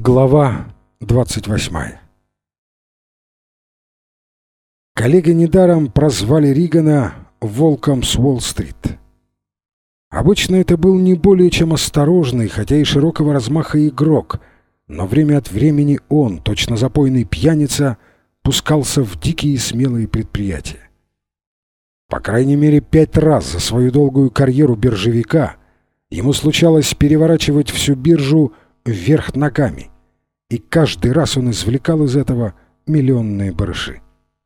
Глава 28. Коллеги недаром прозвали Ригана «Волком с Уолл-стрит». Обычно это был не более чем осторожный, хотя и широкого размаха игрок, но время от времени он, точно запойный пьяница, пускался в дикие и смелые предприятия. По крайней мере 5 раз за свою долгую карьеру биржевика ему случалось переворачивать всю биржу вверх ногами, и каждый раз он извлекал из этого миллионные барыши.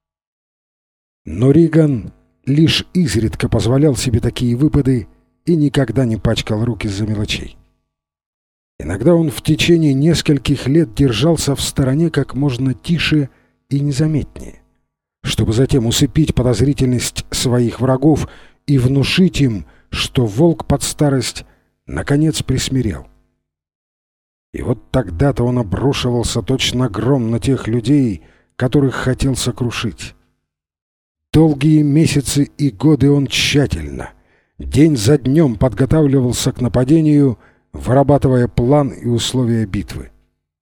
Но Риган лишь изредка позволял себе такие выпады и никогда не пачкал руки из-за мелочей. Иногда он в течение нескольких лет держался в стороне как можно тише и незаметнее, чтобы затем усыпить подозрительность своих врагов и внушить им, что волк под старость наконец присмирел. И вот тогда-то он обрушивался точно гром на тех людей, которых хотел сокрушить. Долгие месяцы и годы он тщательно, день за днем подготавливался к нападению, вырабатывая план и условия битвы.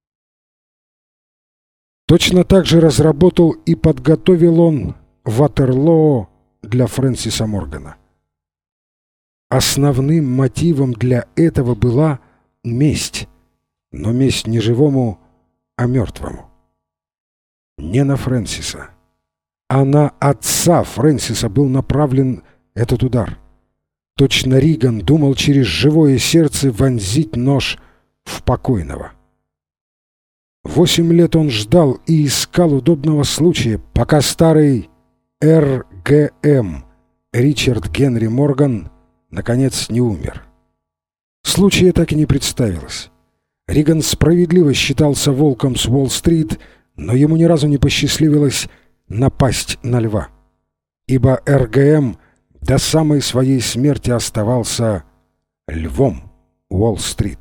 Точно так же разработал и подготовил он Ватерлоо для Фрэнсиса Моргана. Основным мотивом для этого была месть, но месть не живому, а мертвому. Не на Фрэнсиса, а на отца Фрэнсиса был направлен этот удар. Точно Риган думал через живое сердце вонзить нож в покойного. 8 лет он ждал и искал удобного случая, пока старый РГМ Ричард Генри Морган наконец не умер. Случая так и не представилось. Риган справедливо считался волком с Уолл-стрит, но ему ни разу не посчастливилось напасть на льва, ибо РГМ до самой своей смерти оставался львом Уолл-стрит.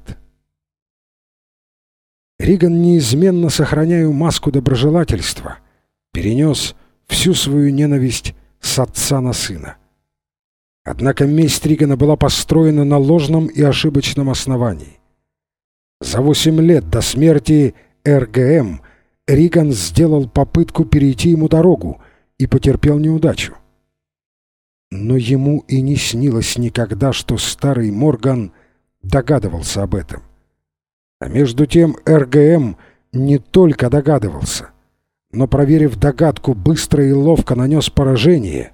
Риган, неизменно сохраняя маску доброжелательства, перенес всю свою ненависть с отца на сына. Однако месть Ригана была построена на ложном и ошибочном основании. За 8 лет до смерти РГМ Риган сделал попытку перейти ему дорогу и потерпел неудачу. Но ему и не снилось никогда, что старый Морган догадывался об этом. А между тем РГМ не только догадывался, но, проверив догадку, быстро и ловко нанес поражение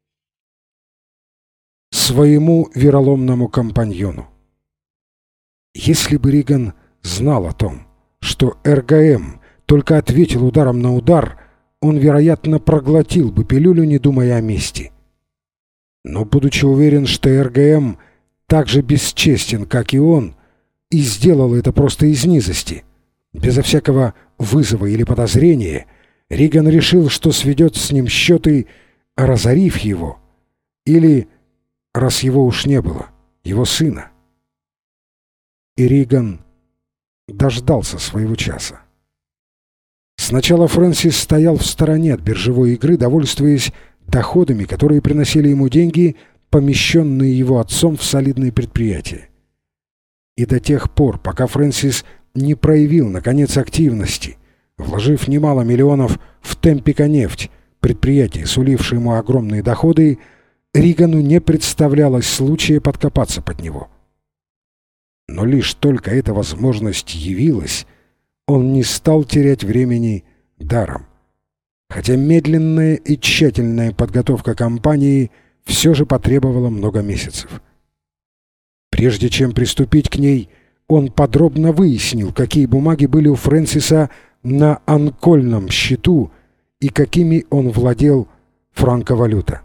своему вероломному компаньону. Если бы Риган знал о том, что РГМ только ответил ударом на удар, он, вероятно, проглотил бы пилюлю, не думая о мести. Но, будучи уверен, что РГМ так же бесчестен, как и он, и сделал это просто из низости, безо всякого вызова или подозрения, Риган решил, что сведет с ним счеты, разорив его, или, раз его уж не было, его сына. И Риган дождался своего часа. Сначала Фрэнсис стоял в стороне от биржевой игры, довольствуясь доходами, которые приносили ему деньги, помещенные его отцом в солидные предприятия. И до тех пор, пока Фрэнсис не проявил, наконец, активности, вложив немало миллионов в Темпико-нефть, предприятие, сулившее ему огромные доходы, Ригану не представлялось случая подкопаться под него. Но лишь только эта возможность явилась, он не стал терять времени даром. Хотя медленная и тщательная подготовка кампании все же потребовала много месяцев. Прежде чем приступить к ней, он подробно выяснил, какие бумаги были у Фрэнсиса на анкольном счету и какими он владел франковалюта.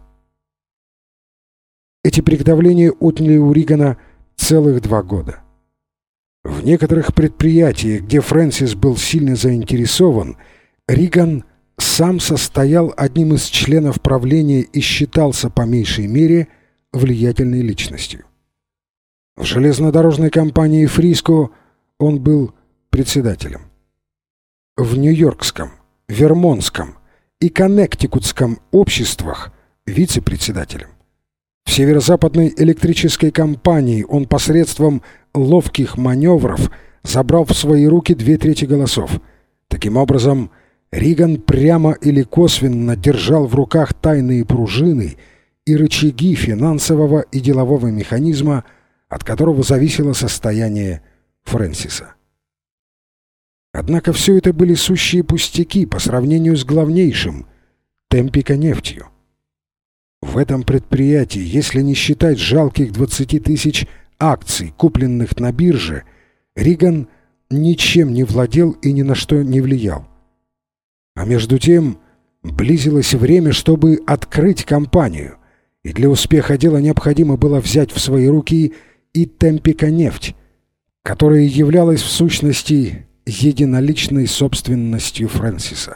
Эти приготовления отняли у Ригана целых 2 года. В некоторых предприятиях, где Фрэнсис был сильно заинтересован, Риган сам состоял одним из членов правления и считался по меньшей мере влиятельной личностью. В железнодорожной компании «Фриско» он был председателем. В Нью-Йоркском, Вермонтском и Коннектикутском обществах – вице-председателем. В Северо-Западной электрической компании он посредством ловких маневров забрал в свои руки 2/3 голосов. Таким образом, Риган прямо или косвенно держал в руках тайные пружины и рычаги финансового и делового механизма, от которого зависело состояние Фрэнсиса. Однако все это были сущие пустяки по сравнению с главнейшим — Темпико-нефтью. В этом предприятии, если не считать жалких 20 тысяч акций, купленных на бирже, Риган ничем не владел и ни на что не влиял. А между тем близилось время, чтобы открыть компанию, и для успеха дела необходимо было взять в свои руки и Темпико-нефть, которая являлась в сущности единоличной собственностью Фрэнсиса.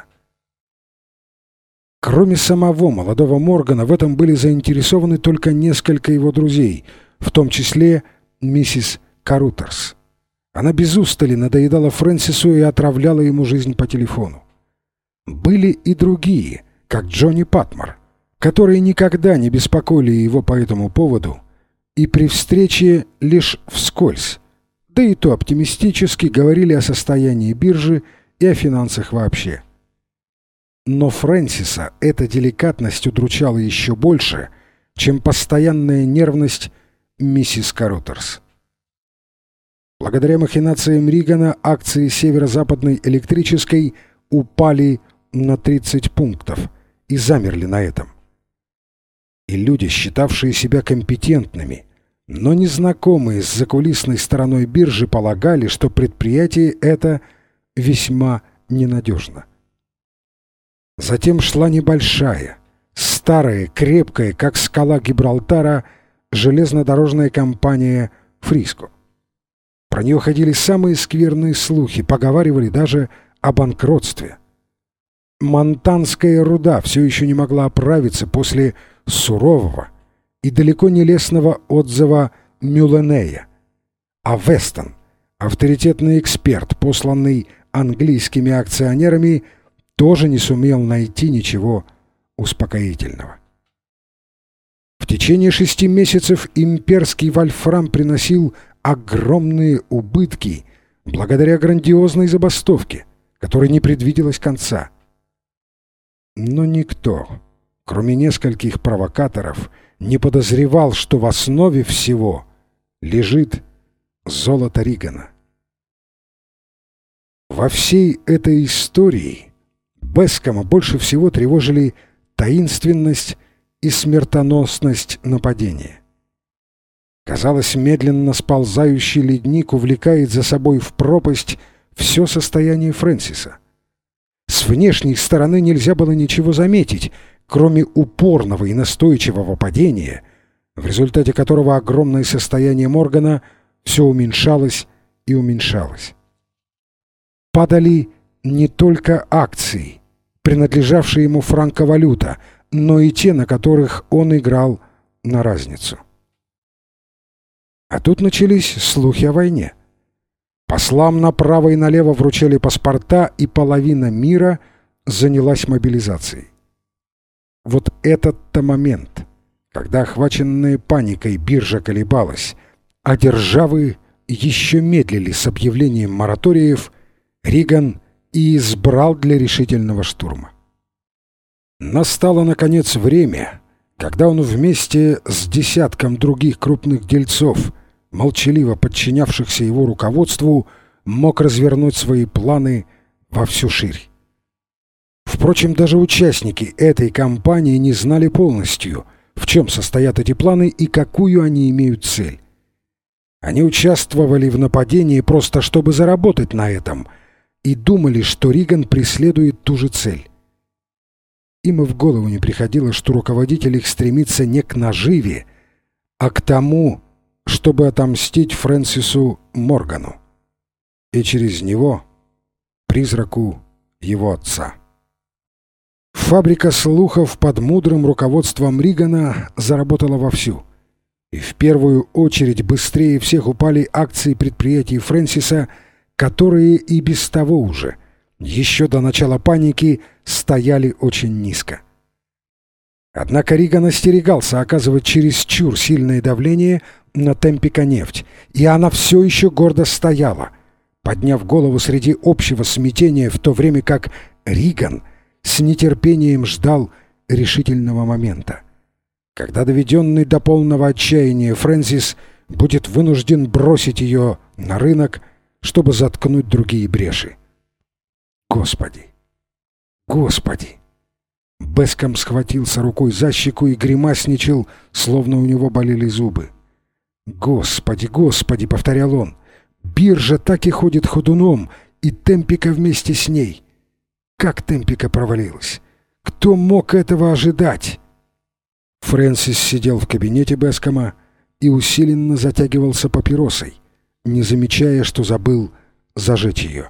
Кроме самого молодого Моргана, в этом были заинтересованы только несколько его друзей, в том числе миссис Карутерс. Она без устали надоедала Фрэнсису и отравляла ему жизнь по телефону. Были и другие, как Джонни Патмор, которые никогда не беспокоили его по этому поводу и при встрече лишь вскользь, да и то оптимистически говорили о состоянии биржи и о финансах вообще. Но Фрэнсиса эта деликатность удручала еще больше, чем постоянная нервность миссис Карутерс. Благодаря махинациям Ригана акции Северо-Западной электрической упали на 30 пунктов и замерли на этом. И люди, считавшие себя компетентными, но незнакомые с закулисной стороной биржи, полагали, что предприятие это весьма ненадежно. Затем шла небольшая, старая, крепкая, как скала Гибралтара, железнодорожная компания «Фриско». Про нее ходили самые скверные слухи, поговаривали даже о банкротстве. Монтанская руда все еще не могла оправиться после сурового и далеко не лестного отзыва Мюлленея. А Вестон, авторитетный эксперт, посланный английскими акционерами, тоже не сумел найти ничего успокоительного. В течение 6 месяцев имперский вольфрам приносил огромные убытки благодаря грандиозной забастовке, которой не предвиделось конца. Но никто, кроме нескольких провокаторов, не подозревал, что в основе всего лежит золото Ригана. Во всей этой истории Бескома больше всего тревожили таинственность и смертоносность нападения. Казалось, медленно сползающий ледник увлекает за собой в пропасть все состояние Фрэнсиса. С внешней стороны нельзя было ничего заметить, кроме упорного и настойчивого падения, в результате которого огромное состояние Моргана все уменьшалось и уменьшалось. Падали не только акции, принадлежавшие ему франковалюта, но и те, на которых он играл на разницу. А тут начались слухи о войне. Послам направо и налево вручали паспорта, и половина мира занялась мобилизацией. Вот этот-то момент, когда охваченная паникой биржа колебалась, а державы еще медлили с объявлением мораториев, Риган и избрал для решительного штурма. Настало, наконец, время, когда он вместе с десятком других крупных дельцов, молчаливо подчинявшихся его руководству, мог развернуть свои планы во всю ширь. Впрочем, даже участники этой кампании не знали полностью, в чем состоят эти планы и какую они имеют цель. Они участвовали в нападении просто чтобы заработать на этом и думали, что Риган преследует ту же цель. Им и в голову не приходило, что руководитель их стремится не к наживе, а к тому, чтобы отомстить Фрэнсису Моргану и через него призраку его отца. Фабрика слухов под мудрым руководством Ригана заработала вовсю. И в первую очередь быстрее всех упали акции предприятий Фрэнсиса, которые и без того уже, еще до начала паники, стояли очень низко. Однако Риган остерегался оказывать чересчур сильное давление на Темпико-нефть, и она все еще гордо стояла, подняв голову среди общего смятения, в то время как Риган с нетерпением ждал решительного момента, когда доведенный до полного отчаяния Фрэнсис будет вынужден бросить ее на рынок, чтобы заткнуть другие бреши. Господи! Господи! Бэском схватился рукой за щеку и гримасничал, словно у него болели зубы. «Господи, Господи!» — повторял он. «Биржа так и ходит ходуном, и Темпика вместе с ней. Как Темпика провалилась? Кто мог этого ожидать?» Фрэнсис сидел в кабинете Бэскома и усиленно затягивался папиросой, не замечая, что забыл зажечь ее.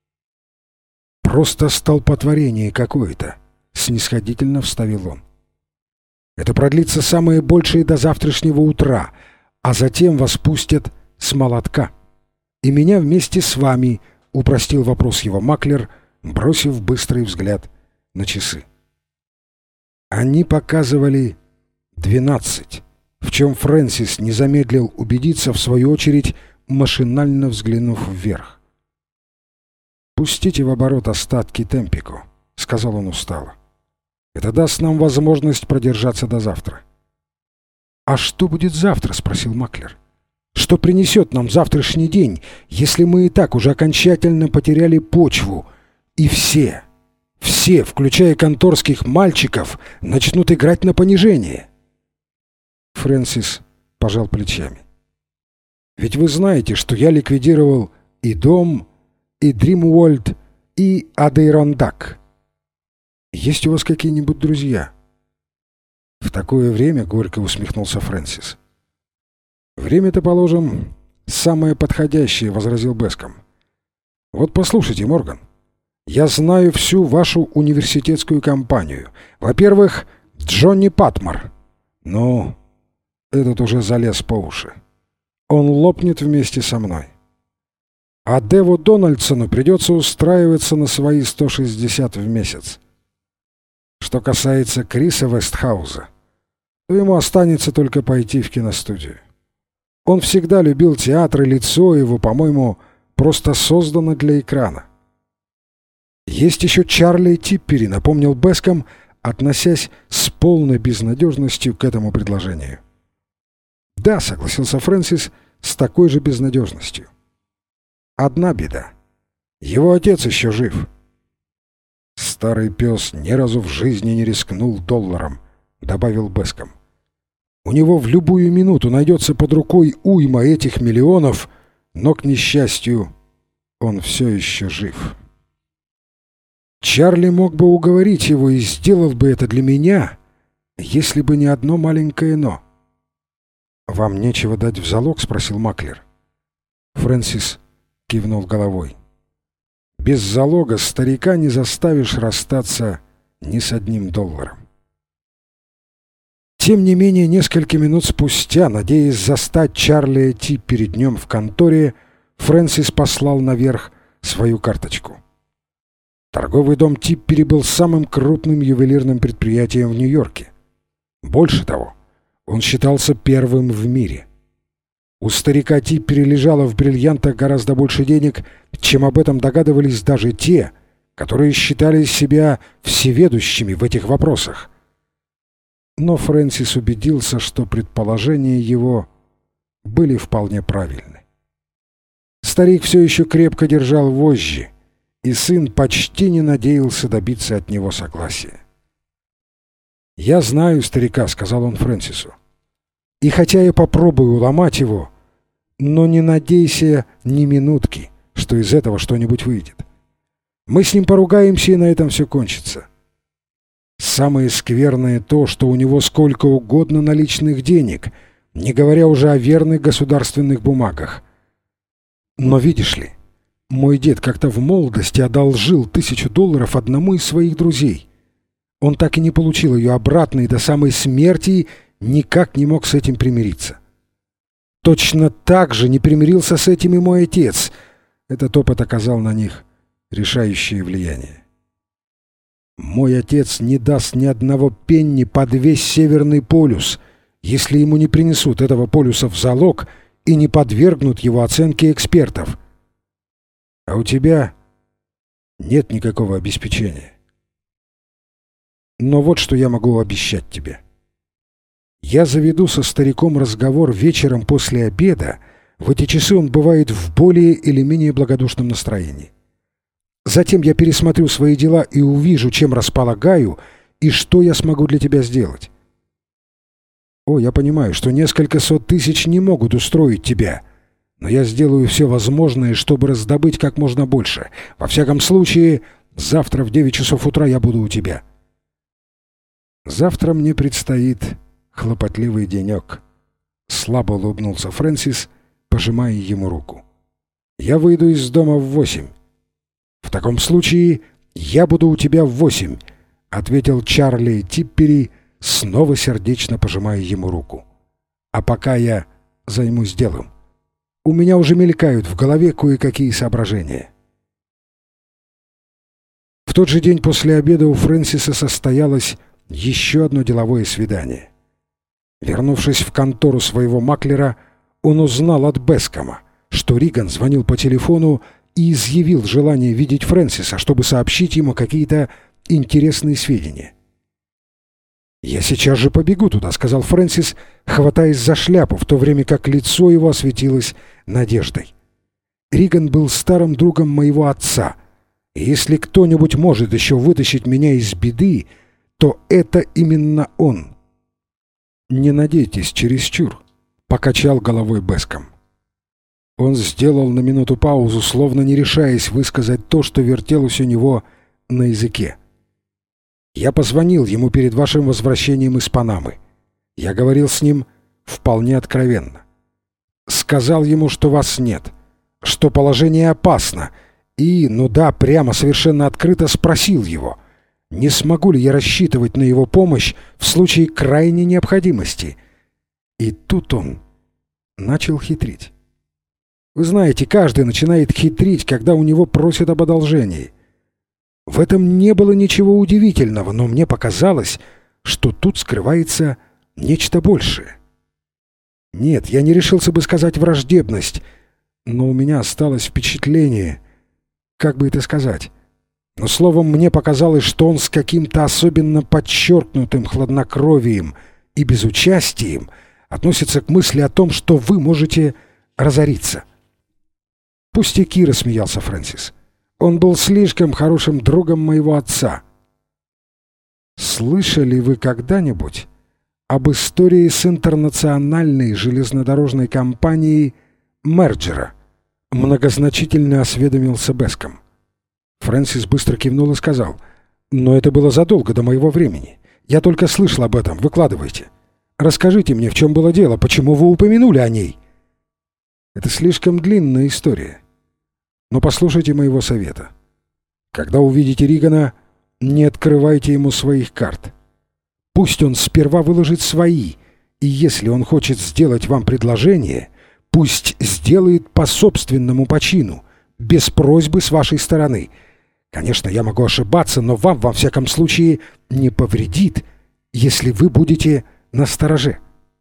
«Просто столпотворение какое-то», — снисходительно вставил он. «Это продлится самое большее до завтрашнего утра, а затем вас пустят с молотка. И меня вместе с вами», — упростил вопрос его маклер, бросив быстрый взгляд на часы. Они показывали 12, в чем Фрэнсис не замедлил убедиться, в свою очередь, машинально взглянув вверх. «Пустите в оборот остатки Темпико», — сказал он устало. «Это даст нам возможность продержаться до завтра». «А что будет завтра?» — спросил маклер. «Что принесет нам завтрашний день, если мы и так уже окончательно потеряли почву, и все, включая конторских мальчиков, начнут играть на понижение?» Фрэнсис пожал плечами. «Ведь вы знаете, что я ликвидировал и дом, и Дримуолт, и Адейрондак. Есть у вас какие-нибудь друзья?» «В такое время», — горько усмехнулся Фрэнсис. «Время-то, положим, самое подходящее», — возразил Бэском. «Вот послушайте, Морган, я знаю всю вашу университетскую компанию. Во-первых, Джонни Патмор. Ну, этот уже залез по уши. Он лопнет вместе со мной. А Деву Дональдсону придется устраиваться на свои 160 в месяц. Что касается Криса Вестхауза, то ему останется только пойти в киностудию. Он всегда любил театр, и лицо его, по-моему, просто создано для экрана. Есть еще Чарли Типпери», — напомнил Бэском, относясь с полной безнадежностью к этому предложению. «Да», — согласился Фрэнсис с такой же безнадежностью. «Одна беда. Его отец еще жив». «Старый пес ни разу в жизни не рискнул долларом», — добавил Бэском. «У него в любую минуту найдется под рукой уйма этих миллионов, но, к несчастью, он все еще жив». «Чарли мог бы уговорить его и сделал бы это для меня, если бы не одно маленькое «но». «Вам нечего дать в залог?» — спросил маклер. Фрэнсис кивнул головой. «Без залога старика не заставишь расстаться ни с одним долларом». Тем не менее, несколько минут спустя, надеясь застать Чарли Типпери днем в конторе, Фрэнсис послал наверх свою карточку. Торговый дом Типпери был самым крупным ювелирным предприятием в Нью-Йорке. Больше того, он считался первым в мире. У старика Типпери лежало в бриллиантах гораздо больше денег, чем об этом догадывались даже те, которые считали себя всеведущими в этих вопросах. Но Фрэнсис убедился, что предположения его были вполне правильны. Старик все еще крепко держал вожжи, и сын почти не надеялся добиться от него согласия. «Я знаю старика», — сказал он Фрэнсису. «И хотя я попробую уломать его, но не надейся ни минутки, что из этого что-нибудь выйдет. Мы с ним поругаемся, и на этом все кончится. Самое скверное то, что у него сколько угодно наличных денег, не говоря уже о верных государственных бумагах. Но видишь ли, мой дед как-то в молодости одолжил $1000 одному из своих друзей. Он так и не получил ее обратно и до самой смерти никак не мог с этим примириться. Точно так же не примирился с этим и мой отец. Этот опыт оказал на них решающее влияние. Мой отец не даст ни одного пенни под весь Северный полюс, если ему не принесут этого полюса в залог и не подвергнут его оценке экспертов. А у тебя нет никакого обеспечения. Но вот что я могу обещать тебе. Я заведу со стариком разговор вечером после обеда. В эти часы он бывает в более или менее благодушном настроении. Затем я пересмотрю свои дела и увижу, чем располагаю, и что я смогу для тебя сделать. О, я понимаю, что несколько сот тысяч не могут устроить тебя, но я сделаю все возможное, чтобы раздобыть как можно больше. Во всяком случае, завтра в 9 часов утра я буду у тебя. Завтра мне предстоит хлопотливый денек. Слабо улыбнулся Фрэнсис, пожимая ему руку. Я выйду из дома в 8. В таком случае я буду у тебя в 8, ответил Чарли Типпери, снова сердечно пожимая ему руку. А пока я займусь делом. У меня уже мелькают в голове кое-какие соображения. В тот же день после обеда у Фрэнсиса состоялось еще одно деловое свидание. Вернувшись в контору своего маклера, он узнал от Бескома, что Риган звонил по телефону и изъявил желание видеть Фрэнсиса, чтобы сообщить ему какие-то интересные сведения. «Я сейчас же побегу туда», — сказал Фрэнсис, хватаясь за шляпу, в то время как лицо его осветилось надеждой. «Риган был старым другом моего отца, и если кто-нибудь может еще вытащить меня из беды, то это именно он». «Не надейтесь чересчур», — покачал головой Беском. Он сделал на минуту паузу, словно не решаясь высказать то, что вертелось у него на языке. «Я позвонил ему перед вашим возвращением из Панамы. Я говорил с ним вполне откровенно. Сказал ему, что вас нет, что положение опасно, и, ну да, прямо совершенно открыто спросил его, не смогу ли я рассчитывать на его помощь в случае крайней необходимости. И тут он начал хитрить. Вы знаете, каждый начинает хитрить, когда у него просят об одолжении. В этом не было ничего удивительного, но мне показалось, что тут скрывается нечто большее. Нет, я не решился бы сказать враждебность, но у меня осталось впечатление, как бы это сказать. Но словом, мне показалось, что он с каким-то особенно подчеркнутым хладнокровием и безучастием относится к мысли о том, что вы можете разориться. «Пустяки», — рассмеялся Фрэнсис. «Он был слишком хорошим другом моего отца». «Слышали вы когда-нибудь об истории с интернациональной железнодорожной компанией Мерджера?» — многозначительно осведомился Беском. Фрэнсис быстро кивнул и сказал: «Но это было задолго до моего времени. Я только слышал об этом. Выкладывайте. Расскажите мне, в чем было дело, почему вы упомянули о ней?» «Это слишком длинная история. Но послушайте моего совета. Когда увидите Ригана, не открывайте ему своих карт. Пусть он сперва выложит свои, и если он хочет сделать вам предложение, пусть сделает по собственному почину, без просьбы с вашей стороны. Конечно, я могу ошибаться, но вам, во всяком случае, не повредит, если вы будете настороже».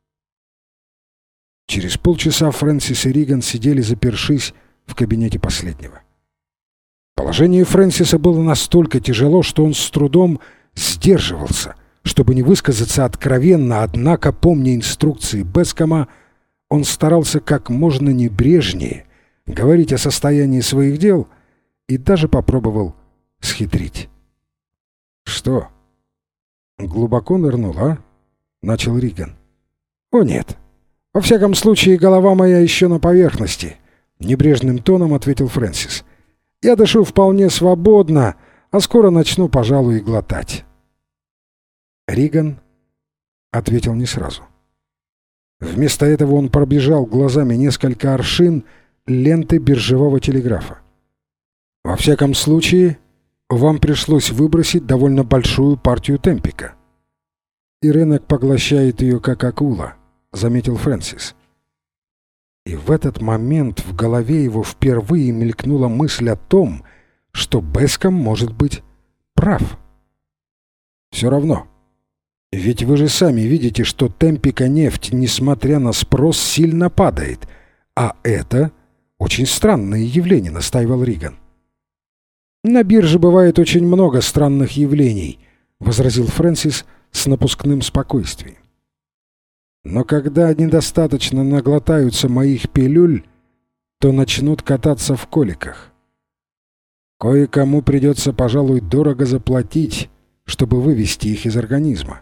Через полчаса Фрэнсис и Риган сидели, запершись в кабинете последнего. Положение Фрэнсиса было настолько тяжело, что он с трудом сдерживался, чтобы не высказаться откровенно, однако, помня инструкции Бескома, он старался как можно небрежнее говорить о состоянии своих дел и даже попробовал схитрить. «Что, глубоко нырнул, а?» — начал Риган. «О, нет. Во всяком случае, голова моя еще на поверхности», — небрежным тоном ответил Фрэнсис. «Я дышу вполне свободно, а скоро начну, пожалуй, и глотать». Риган ответил не сразу. Вместо этого он пробежал глазами несколько аршин ленты биржевого телеграфа. «Во всяком случае, вам пришлось выбросить довольно большую партию темпика. И рынок поглощает ее как акула», — заметил Фрэнсис. И в этот момент в голове его впервые мелькнула мысль о том, что Беском может быть прав. «Все равно. Ведь вы же сами видите, что темпика нефть, несмотря на спрос, сильно падает. А это очень странное явление», — настаивал Риган. «На бирже бывает очень много странных явлений», — возразил Фрэнсис с напускным спокойствием. «Но когда они достаточно наглотаются моих пилюль, то начнут кататься в коликах. Кое-кому придется, пожалуй, дорого заплатить, чтобы вывести их из организма.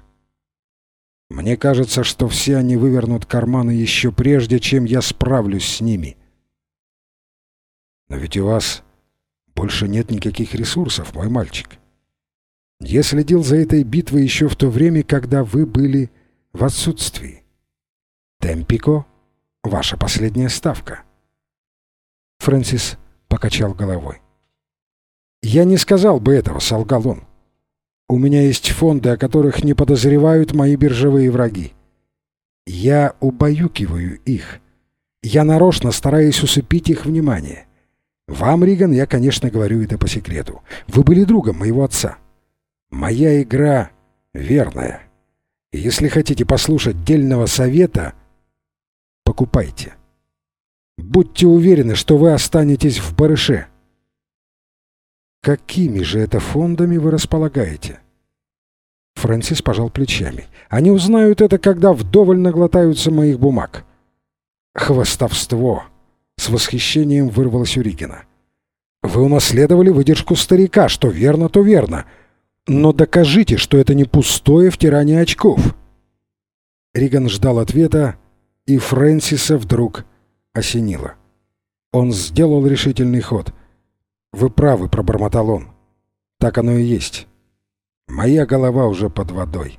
Мне кажется, что все они вывернут карманы еще прежде, чем я справлюсь с ними». «Но ведь у вас больше нет никаких ресурсов, мой мальчик. Я следил за этой битвой еще в то время, когда вы были в отсутствии. Темпико — ваша последняя ставка». Фрэнсис покачал головой. «Я не сказал бы этого», — солгал он. «У меня есть фонды, о которых не подозревают мои биржевые враги. Я убаюкиваю их. Я нарочно стараюсь усыпить их внимание. Вам, Риган, я, конечно, говорю это по секрету. Вы были другом моего отца. Моя игра верная. И если хотите послушать дельного совета, покупайте. Будьте уверены, что вы останетесь в барыше». «Какими же это фондами вы располагаете?» Фрэнсис пожал плечами. «Они узнают это, когда вдоволь наглотаются моих бумаг». «Хвастовство!» — с восхищением вырвалось у Ригана. «Вы унаследовали выдержку старика. Что верно, то верно. Но докажите, что это не пустое втирание очков». Риган ждал ответа, и Фрэнсиса вдруг осенило. Он сделал решительный ход. «Вы правы», — пробормотал он. «Так оно и есть. Моя голова уже под водой.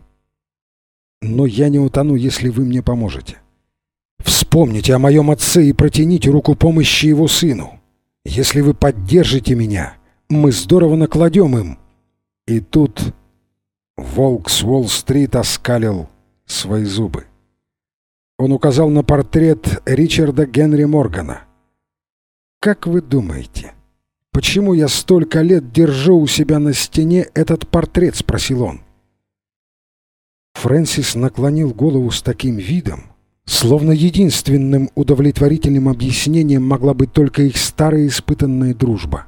Но я не утону, если вы мне поможете. Вспомните о моем отце и протяните руку помощи его сыну. Если вы поддержите меня, мы здорово накладем им». И тут волк с Уолл-стрит оскалил свои зубы. Он указал на портрет Ричарда Генри Моргана. «Как вы думаете, почему я столько лет держу у себя на стене этот портрет?» — спросил он. Фрэнсис наклонил голову с таким видом, словно единственным удовлетворительным объяснением могла быть только их старая испытанная дружба.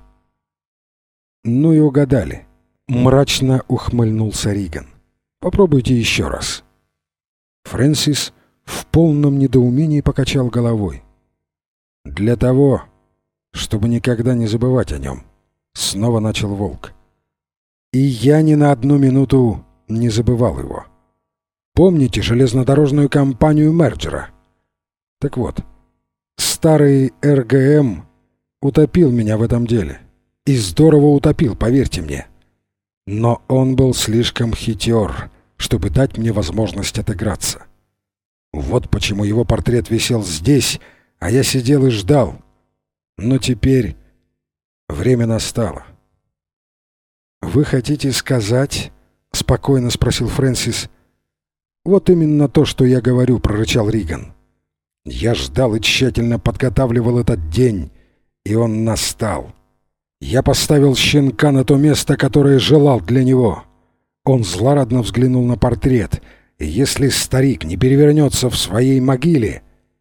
«Ну и угадали», — мрачно ухмыльнулся Риган. «Попробуйте еще раз». Фрэнсис в полном недоумении покачал головой. «Для того, чтобы никогда не забывать о нем», — снова начал волк. «И я ни на одну минуту не забывал его. Помните железнодорожную компанию Мерджера? Так вот, старый РГМ утопил меня в этом деле. И здорово утопил, поверьте мне. Но он был слишком хитер, чтобы дать мне возможность отыграться. Вот почему его портрет висел здесь, а я сидел и ждал. Но теперь время настало». «Вы хотите сказать?» — спокойно спросил Фрэнсис. «Вот именно то, что я говорю», — прорычал Риган. «Я ждал и тщательно подготавливал этот день, и он настал. Я поставил щенка на то место, которое желал для него». Он злорадно взглянул на портрет. «И если старик не перевернется в своей могиле...»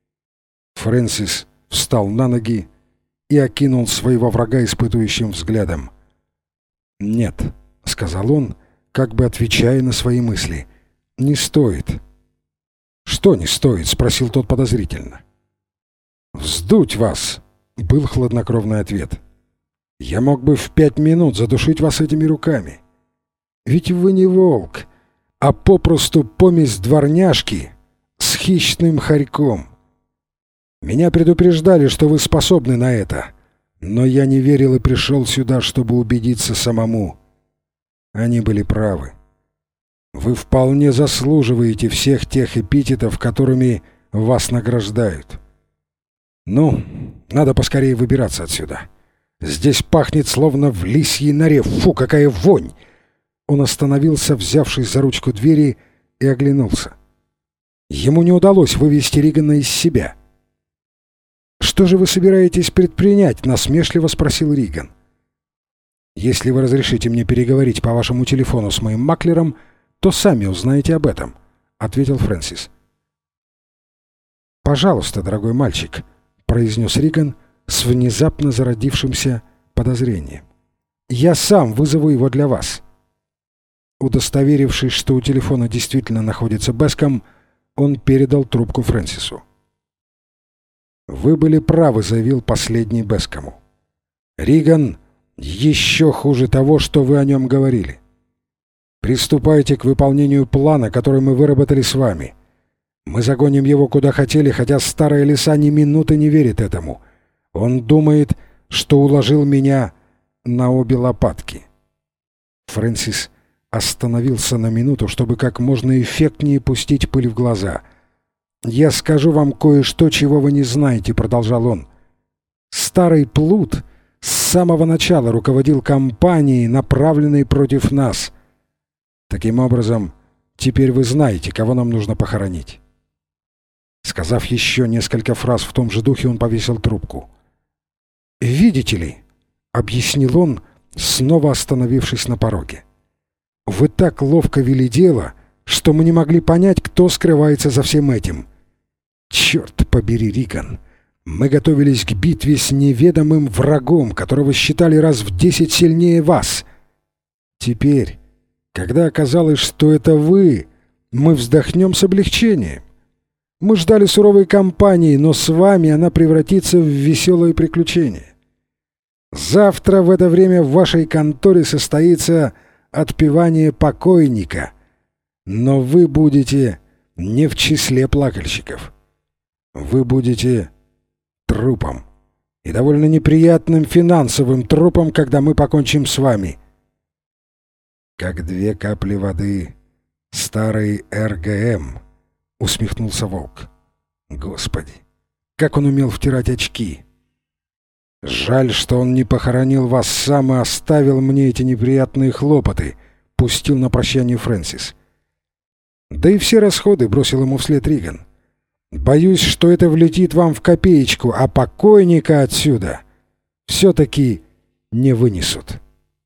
Фрэнсис встал на ноги и окинул своего врага испытующим взглядом. «Нет», — сказал он, как бы отвечая на свои мысли, — «не стоит». «Что не стоит?» — спросил тот подозрительно. «Вздуть вас», — был хладнокровный ответ. «Я мог бы в 5 минут задушить вас этими руками. Ведь вы не волк, а попросту помесь дворняжки с хищным хорьком. Меня предупреждали, что вы способны на это, но я не верил и пришел сюда, чтобы убедиться самому. Они были правы. Вы вполне заслуживаете всех тех эпитетов, которыми вас награждают. Ну, надо поскорее выбираться отсюда. Здесь пахнет словно в лисьей норе. Фу, какая вонь!» Он остановился, взявшись за ручку двери, и оглянулся. Ему не удалось вывести Ригана из себя. «Что же вы собираетесь предпринять?» — насмешливо спросил Риган. «Если вы разрешите мне переговорить по вашему телефону с моим маклером, то сами узнаете об этом», — ответил Фрэнсис. «Пожалуйста, дорогой мальчик», — произнес Риган с внезапно зародившимся подозрением. Я сам вызову его для вас». Удостоверившись, что у телефона действительно находится Беском, он передал трубку Фрэнсису. «Вы были правы», — заявил последний Бескому. «Риган еще хуже того, что вы о нем говорили. Приступайте к выполнению плана, который мы выработали с вами. Мы загоним его куда хотели, хотя старая лиса ни минуты не верит этому. Он думает, что уложил меня на обе лопатки». Фрэнсис остановился на минуту, чтобы как можно эффектнее пустить пыль в глаза. «Я скажу вам кое-что, чего вы не знаете», — продолжал он. «Старый плут с самого начала руководил кампанией, направленной против нас. Таким образом, теперь вы знаете, кого нам нужно похоронить». Сказав еще несколько фраз в том же духе, он повесил трубку. «Видите ли», — объяснил он, снова остановившись на пороге, — «вы так ловко вели дело, что мы не могли понять, кто скрывается за всем этим. Черт побери, Риган, мы готовились к битве с неведомым врагом, которого считали раз в 10 сильнее вас. Теперь, когда оказалось, что это вы, мы вздохнем с облегчением. Мы ждали суровой кампании, но с вами она превратится в веселое приключение. Завтра в это время в вашей конторе состоится отпевание покойника, но вы будете не в числе плакальщиков. Вы будете трупом, и довольно неприятным финансовым трупом, когда мы покончим с вами. Как 2 капли воды старый РГМ, усмехнулся Волк. Господи, как он умел втирать очки! Жаль, что он не похоронил вас сам и оставил мне эти неприятные хлопоты, пустил на прощание Фрэнсис. Да и все расходы бросил ему вслед Риган. Боюсь, что это влетит вам в копеечку, а покойника отсюда все-таки не вынесут.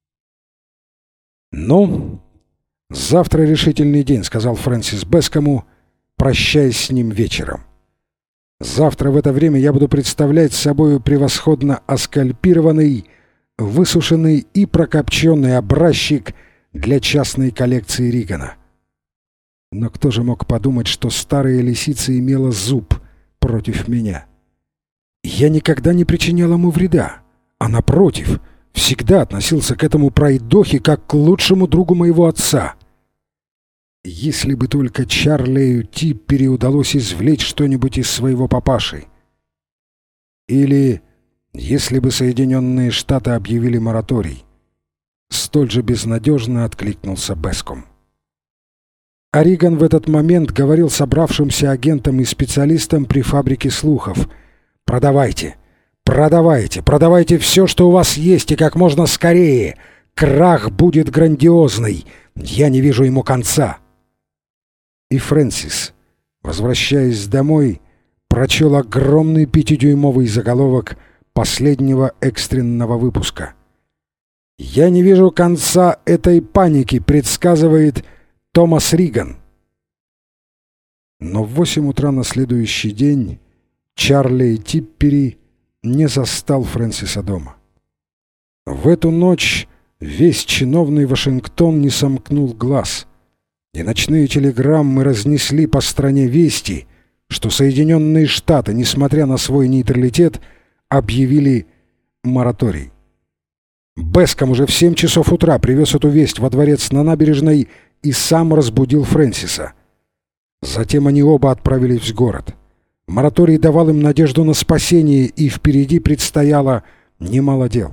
«Ну, завтра решительный день», — сказал Фрэнсис Бескому, прощаясь с ним вечером. «Завтра в это время я буду представлять собою превосходно оскальпированный, высушенный и прокопченный образчик для частной коллекции Ригана». Но кто же мог подумать, что старая лисица имела зуб против меня? Я никогда не причинял ему вреда, а напротив, всегда относился к этому пройдохе как к лучшему другу моего отца. Если бы только Чарлею Типпери удалось извлечь что-нибудь из своего папаши. Или если бы Соединенные Штаты объявили мораторий. Столь же безнадежно откликнулся Беском. А Риган в этот момент говорил собравшимся агентам и специалистам при фабрике слухов: «Продавайте, продавайте, продавайте все, что у вас есть, и как можно скорее. Крах будет грандиозный. Я не вижу ему конца». И Фрэнсис, возвращаясь домой, прочел огромный 5-дюймовый заголовок последнего экстренного выпуска. «Я не вижу конца этой паники», предсказывает Томас Риган. Но в 8 утра на следующий день Чарли Типпери не застал Фрэнсиса дома. В эту ночь весь чиновный Вашингтон не сомкнул глаз, и ночные телеграммы разнесли по стране вести, что Соединенные Штаты, несмотря на свой нейтралитет, объявили мораторий. Беском уже в 7 часов утра привез эту весть во дворец на набережной и сам разбудил Фрэнсиса. Затем они оба отправились в город. Мораторий давал им надежду на спасение, и впереди предстояло немало дел.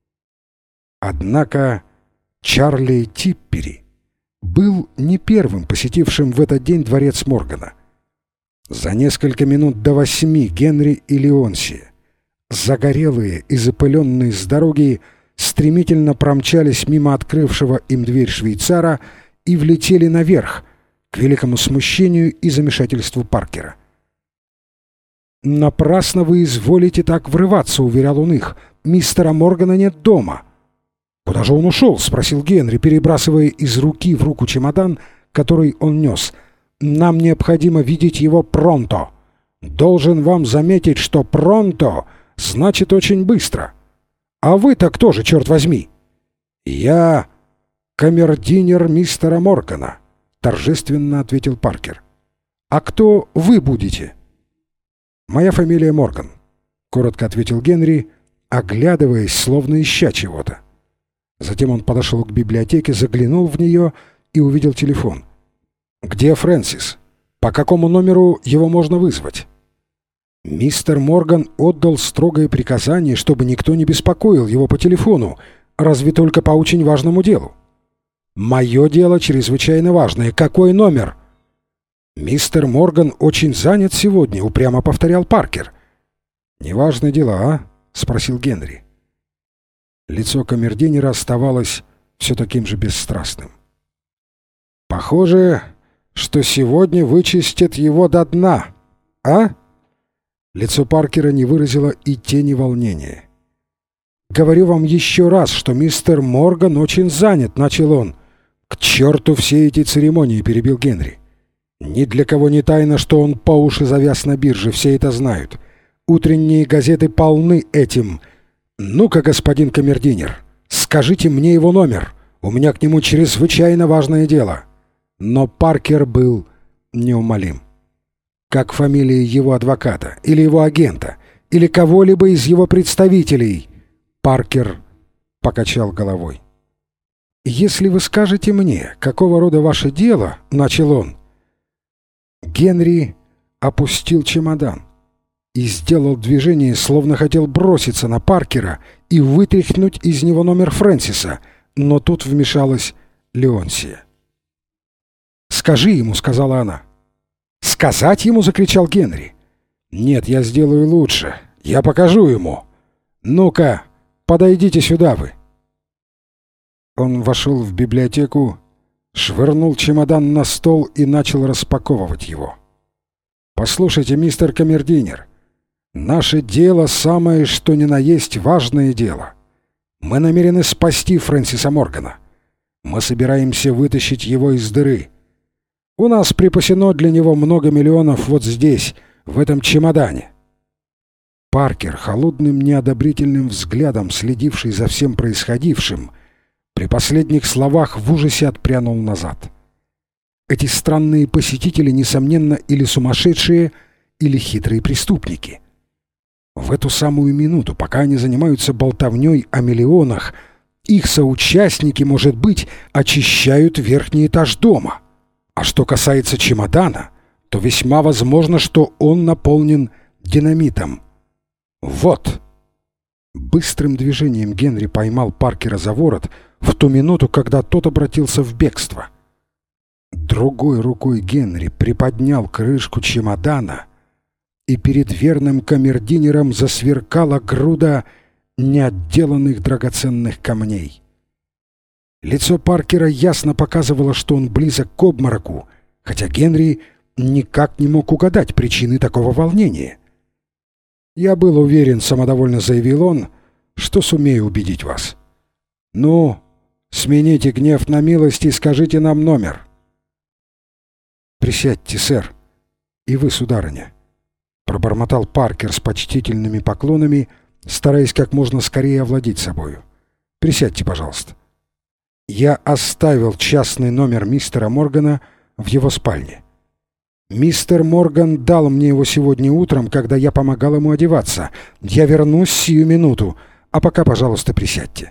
Однако Чарли Типпери был не первым посетившим в этот день дворец Моргана. За несколько минут до 8 Генри и Леонсия, загорелые и запыленные с дороги, стремительно промчались мимо открывшего им дверь швейцара и влетели наверх, к великому смущению и замешательству Паркера. «Напрасно вы изволите так врываться», — уверял он их. «Мистера Моргана нет дома». «Куда же он ушел?» — спросил Генри, перебрасывая из руки в руку чемодан, который он нес. «Нам необходимо видеть его пронто. Должен вам заметить, что пронто значит очень быстро. А вы-то кто же, черт возьми?» «Я камердинер мистера Моргана», — торжественно ответил Паркер. «А кто вы будете?» «Моя фамилия Морган», — коротко ответил Генри, оглядываясь, словно ища чего-то. Затем он подошел к библиотеке, заглянул в нее и увидел телефон. «Где Фрэнсис? По какому номеру его можно вызвать?» «Мистер Морган отдал строгое приказание, чтобы никто не беспокоил его по телефону, разве только по очень важному делу». «Мое дело чрезвычайно важное. Какой номер?» «Мистер Морган очень занят сегодня», — упрямо повторял Паркер. «Неважные дела, а?» — спросил Генри. Лицо камердинера оставалось все таким же бесстрастным. «Похоже, что сегодня вычистят его до дна, а?» Лицо Паркера не выразило и тени волнения. «Говорю вам еще раз, что мистер Морган очень занят», — начал он. «К черту все эти церемонии», — перебил Генри. «Ни для кого не тайно, что он по уши завяз на бирже, все это знают. Утренние газеты полны этим. Ну-ка, господин камердинер, скажите мне его номер. У меня к нему чрезвычайно важное дело». Но Паркер был неумолим. Как фамилия его адвоката, или его агента, или кого-либо из его представителей? Паркер покачал головой. «Если вы скажете мне, какого рода ваше дело, — начал он». Генри опустил чемодан и сделал движение, словно хотел броситься на Паркера и вытряхнуть из него номер Фрэнсиса, но тут вмешалась Леонсия. «Скажи ему», — сказала она. «Сказать ему?» — закричал Генри. «Нет, я сделаю лучше. Я покажу ему. Ну-ка, подойдите сюда вы». Он вошел в библиотеку, швырнул чемодан на стол и начал распаковывать его. «Послушайте, мистер камердинер, наше дело самое что ни на есть важное дело. Мы намерены спасти Фрэнсиса Моргана. Мы собираемся вытащить его из дыры. У нас припасено для него много миллионов вот здесь, в этом чемодане». Паркер, холодным неодобрительным взглядом следивший за всем происходившим, при последних словах в ужасе отпрянул назад. Эти странные посетители, несомненно, или сумасшедшие, или хитрые преступники. В эту самую минуту, пока они занимаются болтовней о миллионах, их соучастники, может быть, очищают верхний этаж дома. А что касается чемодана, то весьма возможно, что он наполнен динамитом. Вот. Быстрым движением Генри поймал Паркера за ворот в ту минуту, когда тот обратился в бегство. Другой рукой Генри приподнял крышку чемодана, и перед верным камердинером засверкала груда неотделанных драгоценных камней. Лицо Паркера ясно показывало, что он близок к обмороку, хотя Генри никак не мог угадать причины такого волнения. «Я был уверен», — самодовольно заявил он, — «что сумею убедить вас. Ну, смените гнев на милость и скажите нам номер». «Присядьте, сэр. И вы, сударыня», — пробормотал Паркер с почтительными поклонами, стараясь как можно скорее овладеть собою. «Присядьте, пожалуйста. Я оставил частный номер мистера Моргана в его спальне. Мистер Морган дал мне его сегодня утром, когда я помогал ему одеваться. Я вернусь сию минуту, а пока, пожалуйста, присядьте».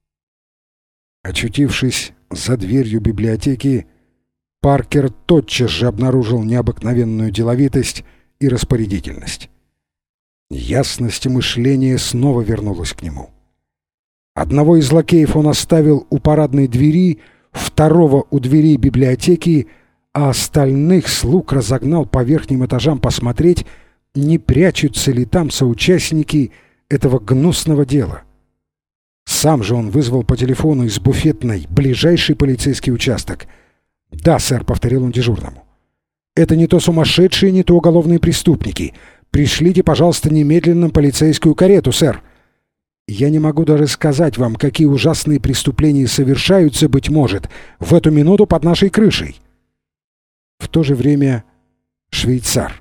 Очутившись за дверью библиотеки, Паркер тотчас же обнаружил необыкновенную деловитость и распорядительность. Ясность мышления снова вернулась к нему. Одного из лакеев он оставил у парадной двери, второго у дверей библиотеки, а остальных слуг разогнал по верхним этажам посмотреть, не прячутся ли там соучастники этого гнусного дела. Сам же он вызвал по телефону из буфетной ближайший полицейский участок. «Да, сэр», — повторил он дежурному. «Это не то сумасшедшие, не то уголовные преступники. Пришлите, пожалуйста, немедленно полицейскую карету, сэр. Я не могу даже сказать вам, какие ужасные преступления совершаются, быть может, в эту минуту под нашей крышей». В то же время швейцар,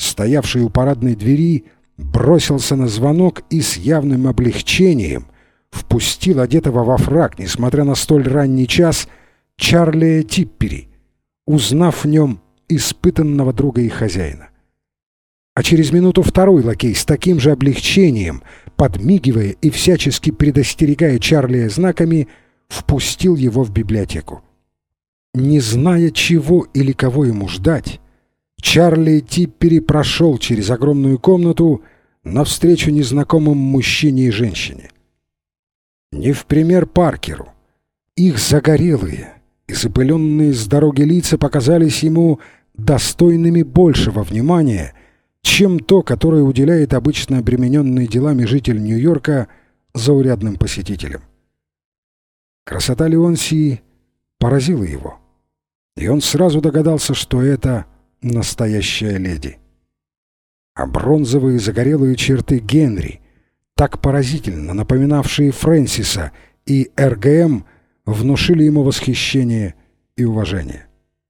стоявший у парадной двери, бросился на звонок и с явным облегчением впустил одетого во фрак, несмотря на столь ранний час, Чарли Типпери, узнав в нем испытанного друга и хозяина. А через минуту второй лакей с таким же облегчением, подмигивая и всячески предостерегая Чарли знаками, впустил его в библиотеку. Не зная, чего или кого ему ждать, Чарли Типпери прошел через огромную комнату навстречу незнакомым мужчине и женщине. Не в пример Паркеру. Их загорелые и запыленные с дороги лица показались ему достойными большего внимания, чем то, которое уделяет обычно обремененный делами житель Нью-Йорка заурядным посетителям. Красота Леонсии поразила его, и он сразу догадался, что это настоящая леди. А бронзовые загорелые черты Генри, так поразительно напоминавшие Фрэнсиса и РГМ, внушили ему восхищение и уважение.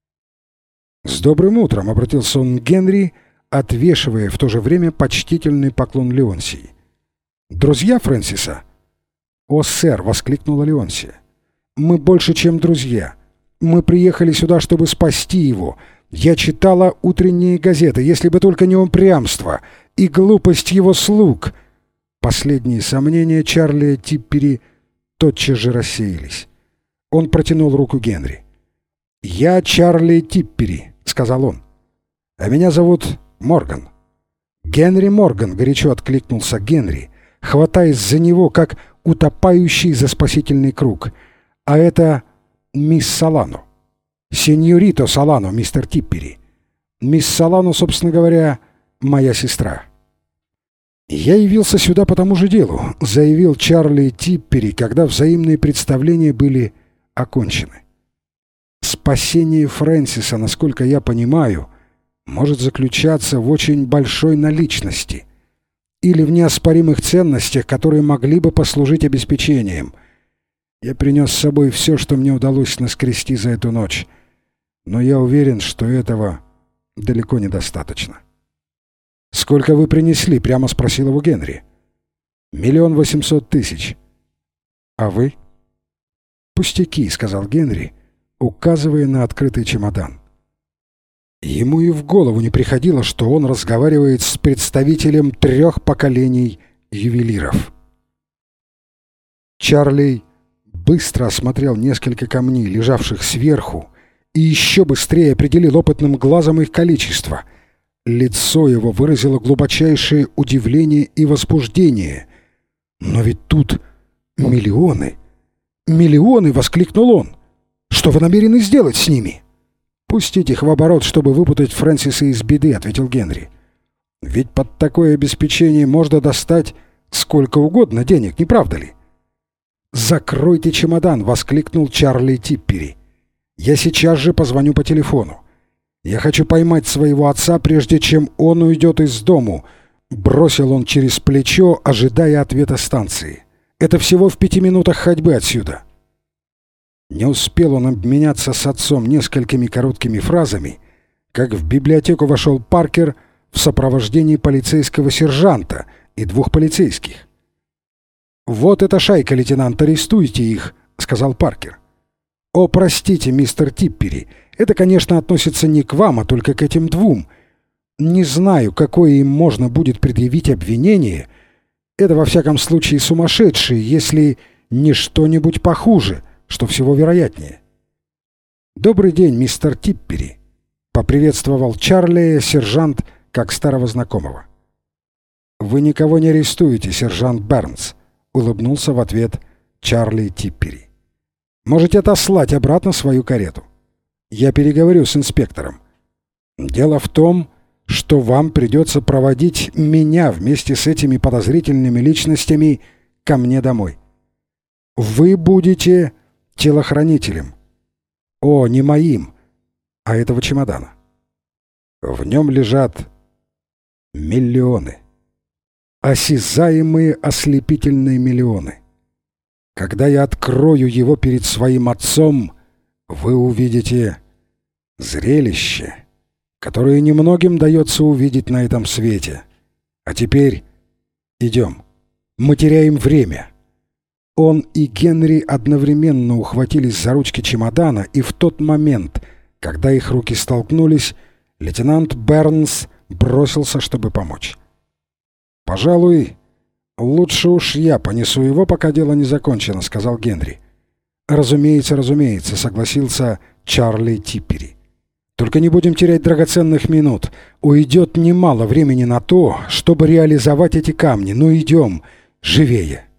«С добрым утром!» — обратился он к Генри, отвешивая в то же время почтительный поклон Леонсии. «Друзья Фрэнсиса?» «О, сэр!» — воскликнула Леонсия. «Мы больше, чем друзья. Мы приехали сюда, чтобы спасти его. Я читала утренние газеты, если бы только не упрямство и глупость его слуг». Последние сомнения Чарли Типпери тотчас же рассеялись. Он протянул руку Генри. «Я Чарли Типпери», — сказал он. «А меня зовут Морган». «Генри Морган», — горячо откликнулся Генри, хватаясь за него, как утопающий за спасительный круг. «А это мисс Солано. Сеньорито Солано, мистер Типпери. Мисс Солано, собственно говоря, моя сестра». «Я явился сюда по тому же делу», — заявил Чарли Типпери, когда взаимные представления были окончены. «Спасение Фрэнсиса, насколько я понимаю, может заключаться в очень большой наличности или в неоспоримых ценностях, которые могли бы послужить обеспечением. Я принес с собой все, что мне удалось наскрести за эту ночь, но я уверен, что этого далеко недостаточно». «Сколько вы принесли?» — прямо спросил его Генри. 1 800 000. «А вы?» «Пустяки», — сказал Генри, указывая на открытый чемодан. Ему и в голову не приходило, что он разговаривает с представителем 3 поколений ювелиров. Чарли быстро осмотрел несколько камней, лежавших сверху, и еще быстрее определил опытным глазом их количество. Лицо его выразило глубочайшее удивление и возбуждение. «Но ведь тут миллионы! Миллионы!» — воскликнул он. «Что вы намерены сделать с ними?» «Пустить их в оборот, чтобы выпутать Фрэнсиса из беды», — ответил Генри. «Ведь под такое обеспечение можно достать сколько угодно денег, не правда ли?» «Закройте чемодан!» — воскликнул Чарли Типпери. «Я сейчас же позвоню по телефону. Я хочу поймать своего отца, прежде чем он уйдет из дому», — бросил он через плечо, ожидая ответа станции. «Это всего в 5 минутах ходьбы отсюда». Не успел он обменяться с отцом несколькими короткими фразами, как в библиотеку вошел Паркер в сопровождении полицейского сержанта и 2 полицейских. «Вот эта шайка, лейтенант, арестуйте их», — сказал Паркер. «О, простите, мистер Типпери, это, конечно, относится не к вам, а только к этим 2. Не знаю, какое им можно будет предъявить обвинение. Это, во всяком случае, сумасшедшие, если не что-нибудь похуже, что всего вероятнее». «Добрый день, мистер Типпери», — поприветствовал Чарли сержант как старого знакомого. «Вы никого не арестуете, сержант Бернс», — улыбнулся в ответ Чарли Типпери. «Можете отослать обратно свою карету. Я переговорю с инспектором. Дело в том, что вам придется проводить меня вместе с этими подозрительными личностями ко мне домой. Вы будете телохранителем. О, не моим, а этого чемодана. В нем лежат миллионы. Осязаемые ослепительные миллионы. Когда я открою его перед своим отцом, вы увидите зрелище, которое немногим дается увидеть на этом свете. А теперь идем. Мы теряем время». Он и Генри одновременно ухватились за ручки чемодана, и в тот момент, когда их руки столкнулись, лейтенант Бернс бросился, чтобы помочь. «Пожалуй, лучше уж я понесу его, пока дело не закончено», — сказал Генри. «Разумеется, разумеется», — согласился Чарли Типпери. «Только не будем терять драгоценных минут. Уйдет немало времени на то, чтобы реализовать эти камни. Ну идем, живее».